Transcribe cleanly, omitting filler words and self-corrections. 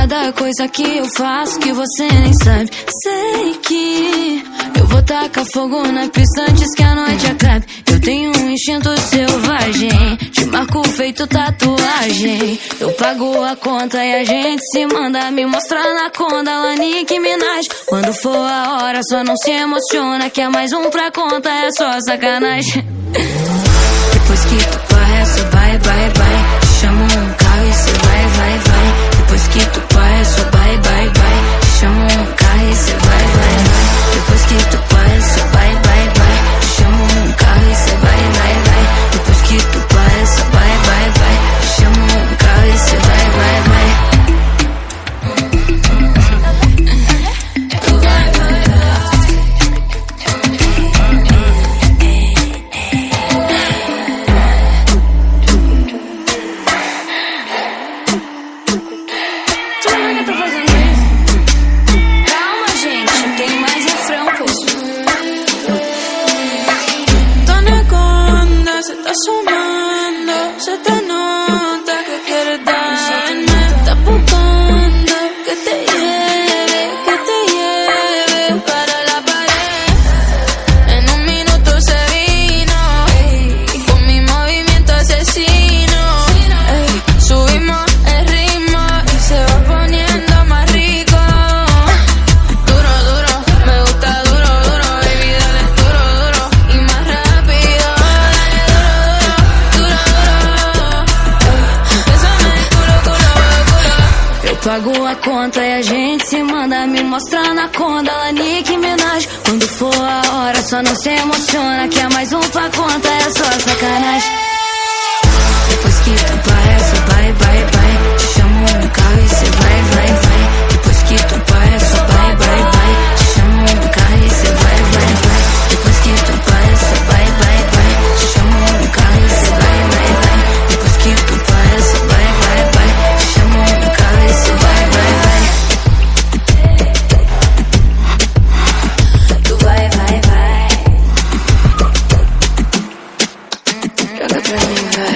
cada coisa que eu faço que você nem sabe. Sei que eu vou tacar fogo na pista antes que a noite acabe. Eu tenho um instinto selvagem, te marco feito tatuagem. Eu pago a conta e a gente se manda me mostrar na conta, lá Nicki Minaj. Quando for a hora só não se emociona, que é mais um pra conta, é só sacanagem. Depois que tu passa, bye, bye, bye. Te chamo um carro e cê vai, vai, vai. Depois que tu passa, bye, bye, bye. Te chamo um carro e cê vai, vai, vai. Depois que tu passa, bye, bye, bye. Te chamo um carro e cê vai, vai, vai. Depois que tu passa, bye, bye, bye. Te chamo um carro e cê vai, vai, vai. Está sumando, se te nota que quieres darme. Estás buscando que te lleve para la pared. En un minuto se vino, con mi movimiento asesino. Subimos el ritmo y se va poniendo más rico. Duro, duro, me gusta duro, duro. Baby, dale duro, duro y más rápido. Pago a conta e a gente se manda me mostrar na conta, lá Nicki Minaj. Quando for a hora só não se emociona, que é mais um pra conta, é só sacanagem. Depois que tu passa, bye, bye, bye. Te chamo um carro e cê vai, vai, vai. Depois que tu passa, bye, bye, bye. Te chamo um carro e cê vai, vai, vai. Depois que tu passa, bye, bye, bye. Te chamo um carro e cê vai, vai, vai. Depois que tu passa, bye, bye, bye. Te chamo um carro e cê vai, vai, vai. Tu vai, vai, vai. Joga pra mim, vai.